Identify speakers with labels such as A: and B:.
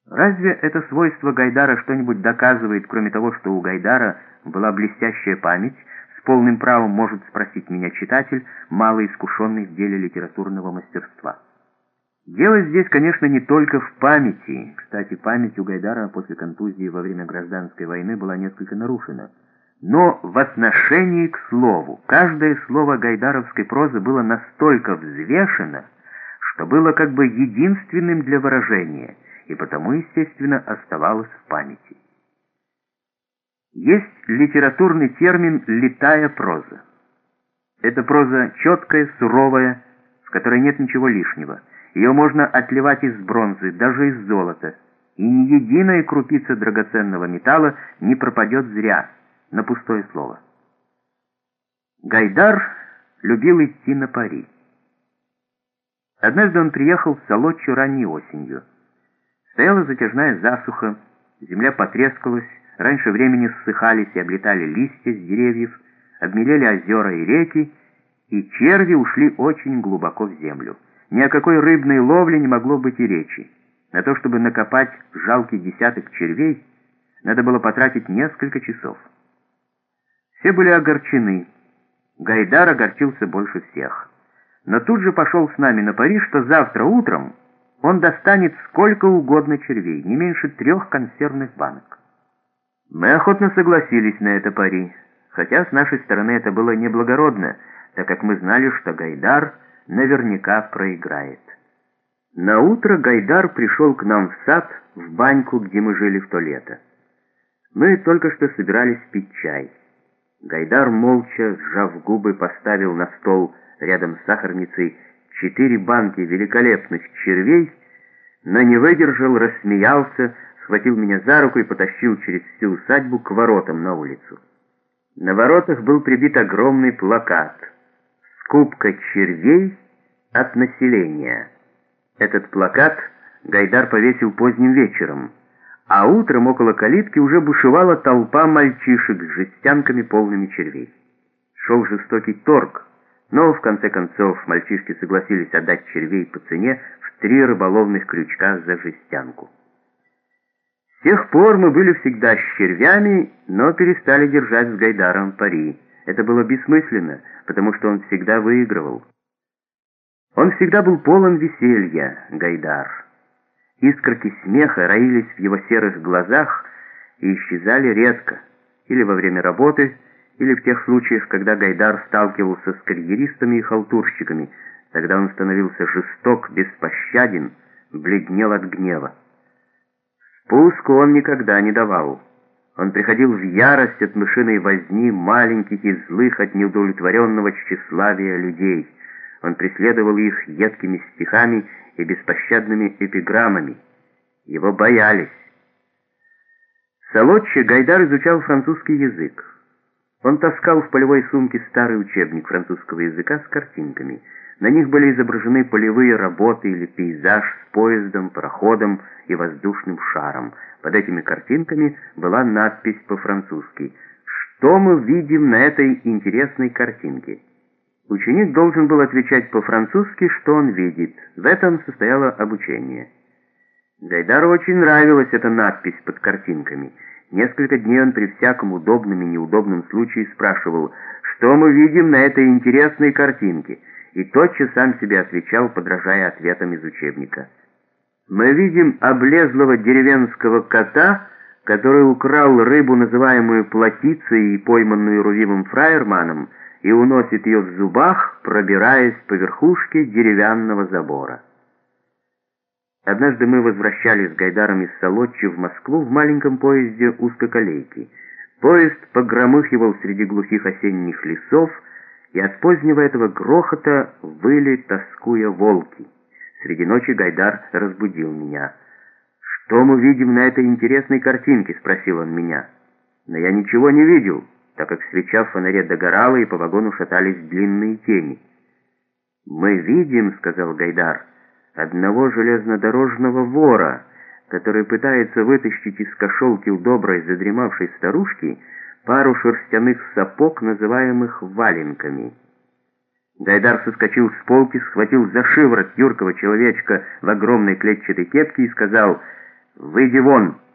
A: Разве это свойство Гайдара что-нибудь доказывает, кроме того, что у Гайдара была блестящая память? С полным правом может спросить меня читатель, мало искушенный в деле литературного мастерства. Дело здесь, конечно, не только в памяти. Кстати, память у Гайдара после контузии во время гражданской войны была несколько нарушена. Но в отношении к слову. Каждое слово гайдаровской прозы было настолько взвешено, что было как бы единственным для выражения, и потому, естественно, оставалось в памяти. Есть литературный термин «литая проза». Это проза четкая, суровая, в которой нет ничего лишнего. Ее можно отливать из бронзы, даже из золота, и ни единая крупица драгоценного металла не пропадет зря, на пустое слово. Гайдар любил идти на пари. Однажды он приехал в Солодчу ранней осенью. Стояла затяжная засуха, земля потрескалась, раньше времени ссыхались и облетали листья с деревьев, обмелели озера и реки, и черви ушли очень глубоко в землю. Ни о какой рыбной ловле не могло быть и речи. На то, чтобы накопать жалкий десяток червей, надо было потратить несколько часов. Все были огорчены. Гайдар огорчился больше всех. Но тут же пошел с нами на пари, что завтра утром он достанет сколько угодно червей, не меньше 3 консервных банок. Мы охотно согласились на это пари, хотя с нашей стороны это было неблагородно, так как мы знали, что Гайдар наверняка проиграет. На утро Гайдар пришел к нам в сад, в баньку, где мы жили в то лето. Мы только что собирались пить чай. Гайдар, молча, сжав губы, поставил на стол рядом с сахарницей 4 банки великолепных червей, но не выдержал, рассмеялся, схватил меня за руку и потащил через всю усадьбу к воротам на улицу. На воротах был прибит огромный плакат «Скупка червей от населения». Этот плакат Гайдар повесил поздним вечером, а утром около калитки уже бушевала толпа мальчишек с жестянками, полными червей. Шел жестокий торг, но в конце концов мальчишки согласились отдать червей по цене в 3 рыболовных крючка за жестянку. С тех пор мы были всегда с червями, но перестали держать с Гайдаром пари. Это было бессмысленно, потому что он всегда выигрывал. Он всегда был полон веселья, Гайдар. Искорки смеха роились в его серых глазах и исчезали редко, или во время работы, или в тех случаях, когда Гайдар сталкивался с карьеристами и халтурщиками. Тогда он становился жесток, беспощаден, бледнел от гнева. Спуску он никогда не давал. Он приходил в ярость от мышиной возни маленьких и злых от неудовлетворенного тщеславия людей. Он преследовал их едкими стихами и беспощадными эпиграммами. Его боялись. В Солодче Гайдар изучал французский язык. Он таскал в полевой сумке старый учебник французского языка с картинками. На них были изображены полевые работы или пейзаж с поездом, пароходом и воздушным шаром. Под этими картинками была надпись по-французски «Что мы видим на этой интересной картинке?». Ученик должен был отвечать по-французски, что он видит. В этом состояло обучение. Гайдару очень нравилась эта надпись под картинками. Несколько дней он при всяком удобном и неудобном случае спрашивал, что мы видим на этой интересной картинке, и тотчас сам себе отвечал, подражая ответам из учебника. Мы видим облезлого деревенского кота, который украл рыбу, называемую плотицей и пойманную рувимым фраерманом, и уносит ее в зубах, пробираясь по верхушке деревянного забора. Однажды мы возвращались с Гайдаром из Солодчи в Москву в маленьком поезде узкоколейки. Поезд погромыхивал среди глухих осенних лесов, и от позднего этого грохота выли, тоскуя, волки. Среди ночи Гайдар разбудил меня. «Что мы видим на этой интересной картинке?» — спросил он меня. Но я ничего не видел, так как свеча в фонаре догорала, и по вагону шатались длинные тени. «Мы видим, — сказал Гайдар, — одного железнодорожного вора, который пытается вытащить из кошелки у доброй задремавшей старушки пару шерстяных сапог, называемых валенками». Гайдар соскочил с полки, схватил за шиворот юркого человечка в огромной клетчатой кепке и сказал: «Выйди вон!»